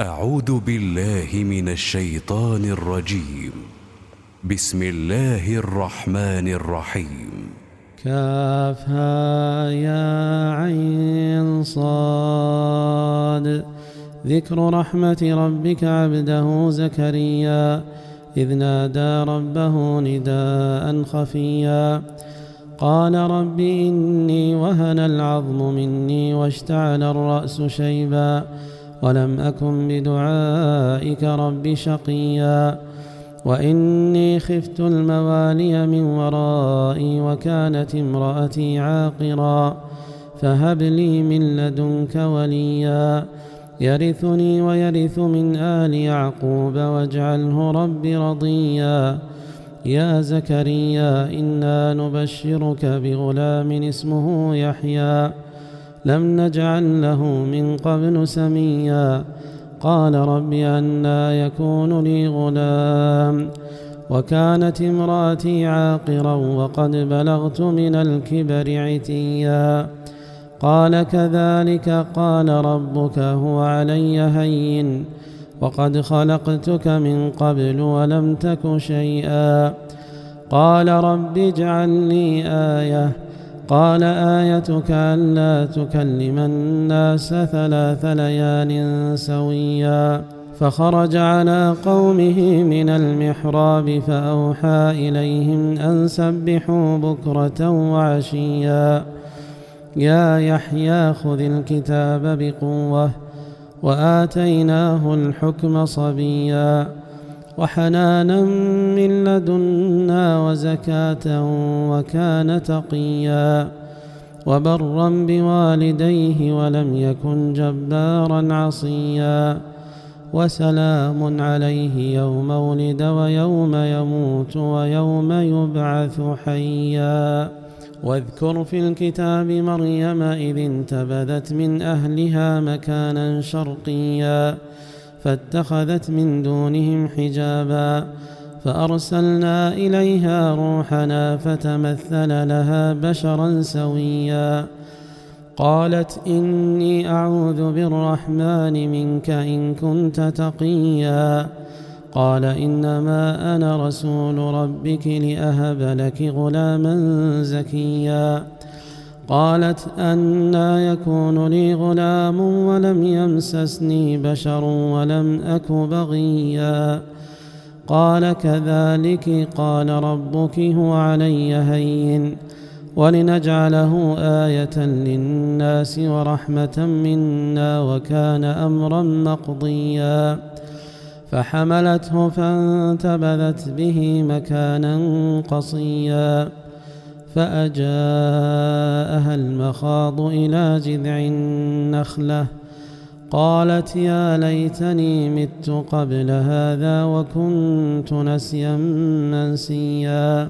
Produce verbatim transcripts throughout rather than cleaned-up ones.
أعوذ بالله من الشيطان الرجيم. بسم الله الرحمن الرحيم. كافها يا عين صاد. ذكر رحمة ربك عبده زكريا إذ نادى ربه نداء خفيا قال رب إني وهن العظم مني واشتعل الرأس شيبا ولم أكن بدعائك رب شقيا وإني خفت الموالي من ورائي وكانت امرأتي عاقرا فهب لي من لدنك وليا يرثني ويرث من آل يعقوب واجعله رب رضيا يا زكريا إنا نبشرك بغلام اسمه يحيى لم نجعل له من قبل سميا قال رب أنى يكون لي غلام وكانت امرأتي عاقرا وقد بلغت من الكبر عتيا قال كذلك قال ربك هو علي هين وقد خلقتك من قبل ولم تك شيئا قال رب اجعل لي آية قال آيتك ألا تكلم الناس ثلاث ليال سويا فخرج على قومه من المحراب فأوحى إليهم أن سبحوا بكرة وعشيا يا يحيى خذ الكتاب بقوة وآتيناه الحكم صبيا وحنانا من لدنا وزكاة وكان تقيا وبرا بوالديه ولم يكن جبارا عصيا وسلام عليه يوم ولد ويوم يموت ويوم يبعث حيا واذكر في الكتاب مريم إذ انتبذت من أهلها مكانا شرقيا فاتخذت من دونهم حجابا فأرسلنا إليها روحنا فتمثل لها بشرا سويا قالت إني أعوذ بالرحمن منك إن كنت تقيا قال إنما أنا رسول ربك لأهب لك غلاما زكيا قالت أنى يكون لي غلام ولم يمسسني بشر ولم أك بغيا قال كذلك قال ربك هو علي هين ولنجعله آية للناس ورحمة منا وكان أمرا مقضيا فحملته فانتبذت به مكانا قصيا فأجاءها المخاض إلى جذع النخلة قالت يا ليتني مت قبل هذا وكنت نسيا منسيا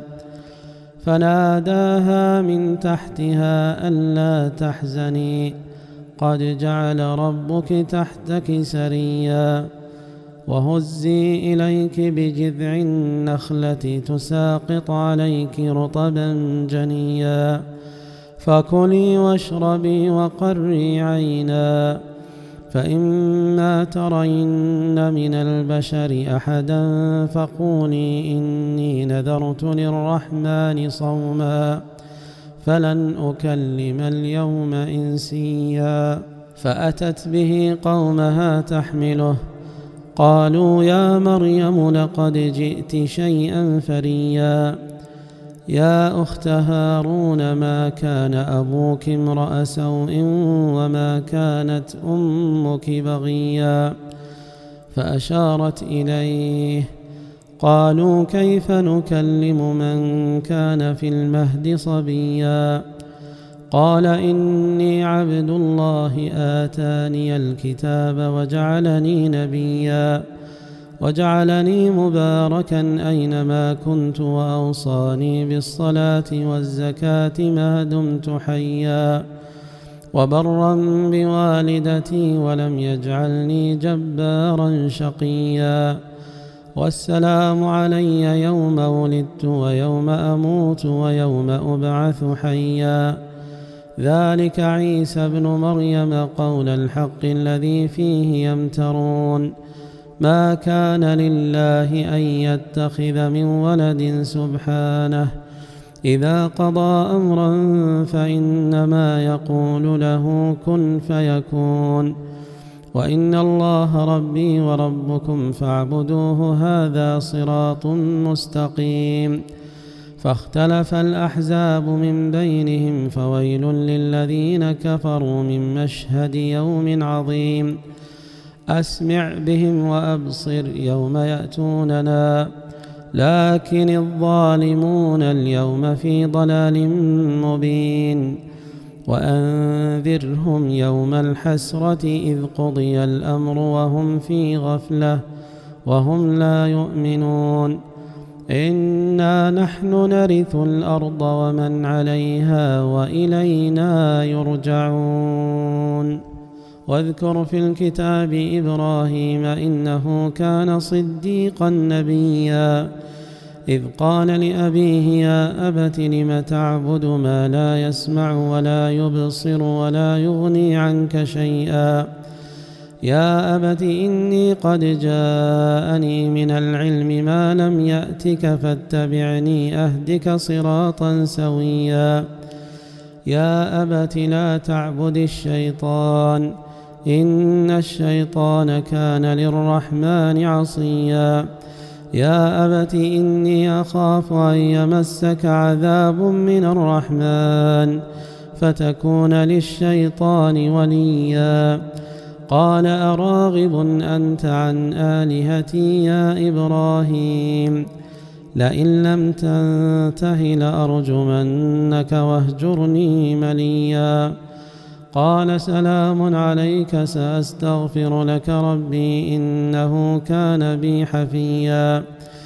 فناداها من تحتها ألا تحزني قد جعل ربك تحتك سريا وهزي إليك بجذع النخلة تساقط عليك رطبا جنيا فكلي واشربي وقري عينا فإما ترين من البشر أحدا فقولي إني نذرت للرحمن صوما فلن أكلم اليوم إنسيا فأتت به قومها تحمله قالوا يا مريم لقد جئت شيئا فريا يا أخت هارون ما كان أبوك امرأ سوء وما كانت أمك بغيا فأشارت إليه قالوا كيف نكلم من كان في المهد صبيا قال إني عبد الله آتاني الكتاب وجعلني نبيا وجعلني مباركا أينما كنت وأوصاني بالصلاة والزكاة ما دمت حيا وبرا بوالدتي ولم يجعلني جبارا شقيا والسلام علي يوم ولدت ويوم أموت ويوم أبعث حيا ذلك عيسى ابن مريم قول الحق الذي فيه يمترون ما كان لله أن يتخذ من ولد سبحانه إذا قضى أمرا فإنما يقول له كن فيكون وإن الله ربي وربكم فاعبدوه هذا صراط مستقيم فاختلف الأحزاب من بينهم فويل للذين كفروا من مشهد يوم عظيم أسمع بهم وأبصر يوم يأتوننا لكن الظالمون اليوم في ضلال مبين وأنذرهم يوم الحسرة إذ قضي الأمر وهم في غفلة وهم لا يؤمنون إنا نحن نرث الأرض ومن عليها وإلينا يرجعون واذكر في الكتاب إبراهيم إنه كان صديقا نبيا إذ قال لأبيه يا أبت لم تعبد ما لا يسمع ولا يبصر ولا يغني عنك شيئا يا أبت إني قد جاءني من العلم ما لم يأتك فاتبعني أهدك صراطا سويا يا أبت لا تعبد الشيطان إن الشيطان كان للرحمن عصيا يا أبت إني أخاف أن يمسك عذاب من الرحمن فتكون للشيطان وليا قال أراغب أنت عن آلهتي يا إبراهيم لئن لم تنته لأرجمنك واهجرني مليا قال سلام عليك سأستغفر لك ربي إنه كان بي حفيا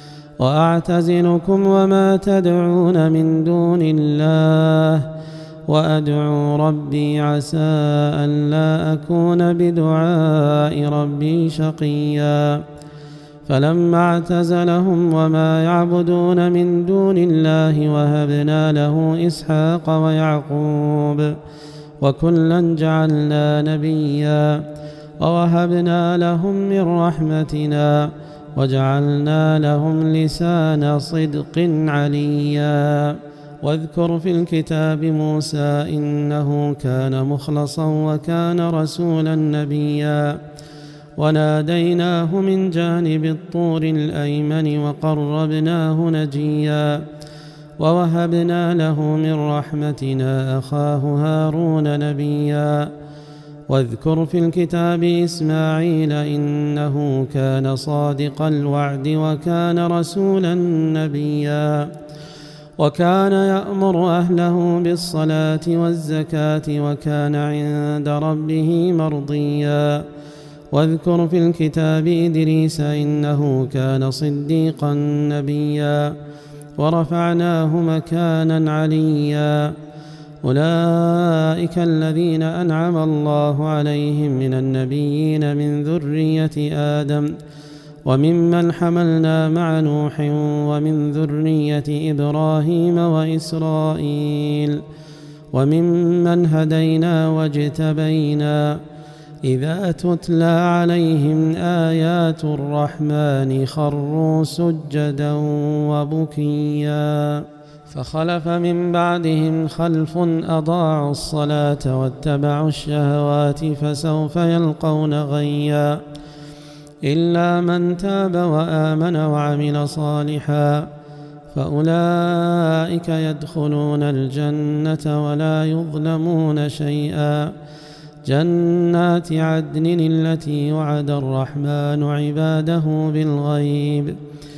وأعتزلكم وما تدعون من دون الله وأدعو ربي عسى أن لا أكون بدعاء ربي شقيا فلما اعتزلهم وما يعبدون من دون الله وهبنا له إسحاق ويعقوب وكلا جعلنا نبيا ووهبنا لهم من رحمتنا وجعلنا لهم لسان صدق عليا واذكر في الكتاب موسى إنه كان مخلصا وكان رسولا نبيا وناديناه من جانب الطور الأيمن وقربناه نجيا ووهبنا له من رحمتنا أخاه هارون نبيا واذكر في الكتاب إسماعيل إنه كان صادق الوعد وكان رسولا نبيا وكان يأمر أهله بالصلاة والزكاة وكان عند ربه مرضيا واذكر في الكتاب إدريس إنه كان صديقا نبيا ورفعناه مكانا عليا أولئك الذين أنعم الله عليهم من النبيين من ذرية آدم وممن حملنا مع نوح ومن ذرية إبراهيم وإسرائيل وممن هدينا واجتبينا إذا تتلى عليهم آيات الرحمن خروا سجدا وبكيا فخلف من بعدهم خلف أضاعوا الصلاة واتبعوا الشهوات فسوف يلقون غيا إلا من تاب وآمن وعمل صالحا فأولئك يدخلون الجنة ولا يظلمون شيئا جنات عدن التي وعد الرحمن عباده بالغيب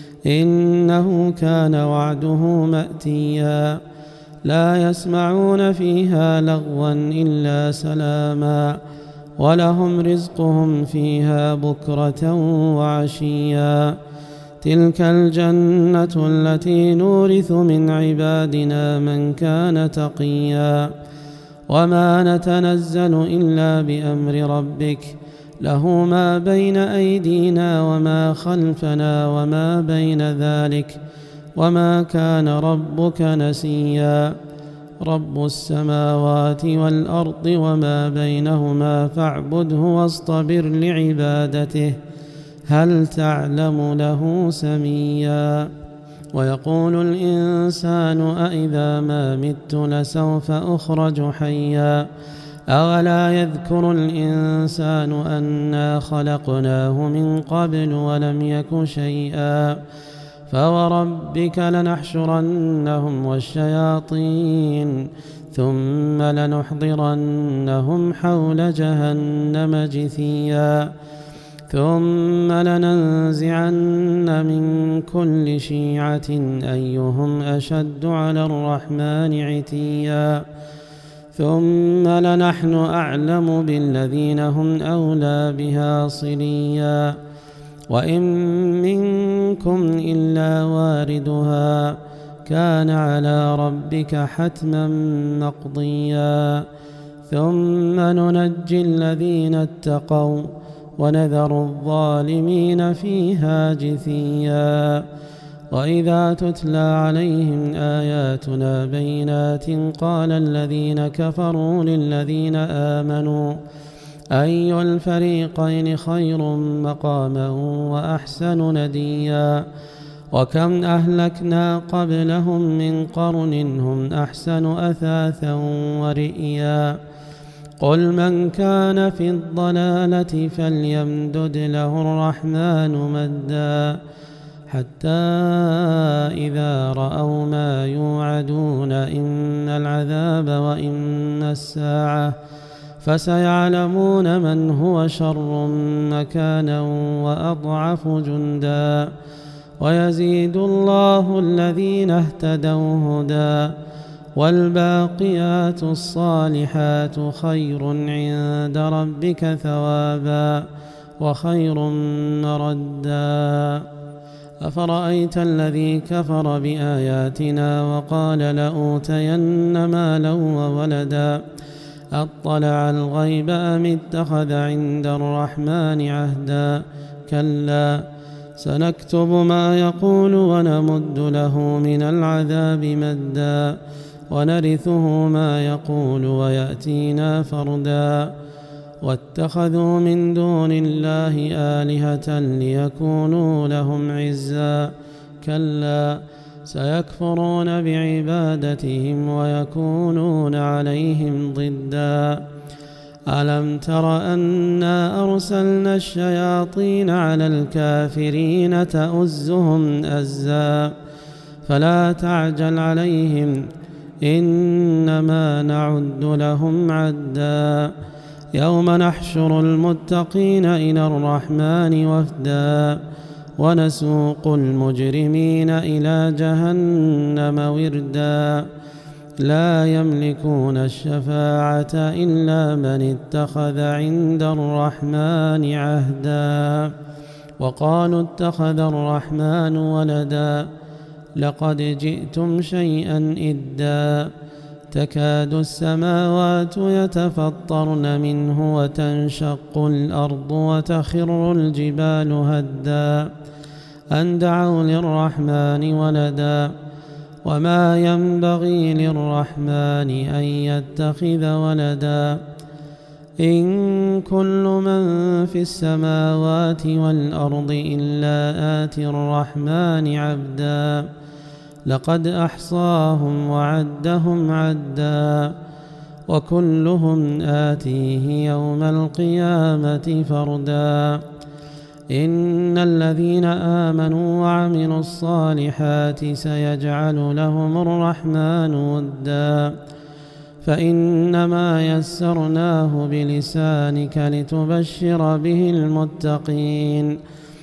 إنه كان وعده مأتيا لا يسمعون فيها لغوا إلا سلاما ولهم رزقهم فيها بكرة وعشيا تلك الجنة التي نورث من عبادنا من كان تقيا وما نتنزل إلا بأمر ربك له ما بين أيدينا وما خلفنا وما بين ذلك وما كان ربك نسيا رب السماوات والأرض وما بينهما فاعبده واصطبر لعبادته هل تعلم له سميا ويقول الإنسان أإذا ما مت لسوف أخرج حيا أولا يذكر الإنسان أنا خلقناه من قبل ولم يك شيئا فوربك لنحشرنهم والشياطين ثم لنحضرنهم حول جهنم جثيا ثم لننزعن من كل شيعة أيهم أشد على الرحمن عتيا ثم لنحن أعلم بالذين هم أولى بها صليا وإن منكم إلا واردها كان على ربك حتما مقضيا ثم ننجي الذين اتقوا ونذر الظالمين فيها جثيا وإذا تتلى عليهم آياتنا بينات قال الذين كفروا للذين آمنوا أي الفريقين خير مقاما وأحسن نديا وكم أهلكنا قبلهم من قرن هم أحسن أثاثا ورئيا قل من كان في الضلالة فليمدد له الرحمن مدا حتى إذا رأوا ما يوعدون إن العذاب وإن الساعة فسيعلمون من هو شر مكانا وأضعف جندا ويزيد الله الذين اهتدوا هدى والباقيات الصالحات خير عند ربك ثوابا وخير مردا أفرأيت الذي كفر بآياتنا وقال لأوتين مالا وولدا أطلع الغيب أم اتخذ عند الرحمن عهدا كلا سنكتب ما يقول ونمد له من العذاب مدا ونرثه ما يقول ويأتينا فردا واتخذوا من دون الله آلهة ليكونوا لهم عزا كلا سيكفرون بعبادتهم ويكونون عليهم ضدا ألم تر أنا أرسلنا الشياطين على الكافرين تؤزهم أزا فلا تعجل عليهم إنما نعد لهم عدا يوم نحشر المتقين إلى الرحمن وفدا ونسوق المجرمين إلى جهنم وردا لا يملكون الشفاعة إلا من اتخذ عند الرحمن عهدا وقالوا اتخذ الرحمن ولدا لقد جئتم شيئا إدا تكاد السماوات يتفطرن منه وتنشق الأرض وتخر الجبال هدا أن دعوا للرحمن ولدا وما ينبغي للرحمن أن يتخذ ولدا إن كل من في السماوات والأرض إلا آتي الرحمن عبدا لقد أحصاهم وعدهم عدا وكلهم آتيه يوم القيامة فردا إن الذين آمنوا وعملوا الصالحات سيجعل لهم الرحمن ودا فإنما يسرناه بلسانك لتبشر به المتقين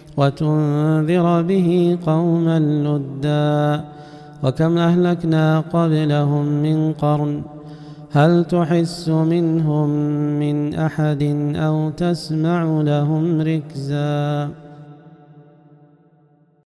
وتنذر به قوما لدا وكم أهلكنا قبلهم من قرن هل تحس منهم من أحد أو تسمع لهم ركزا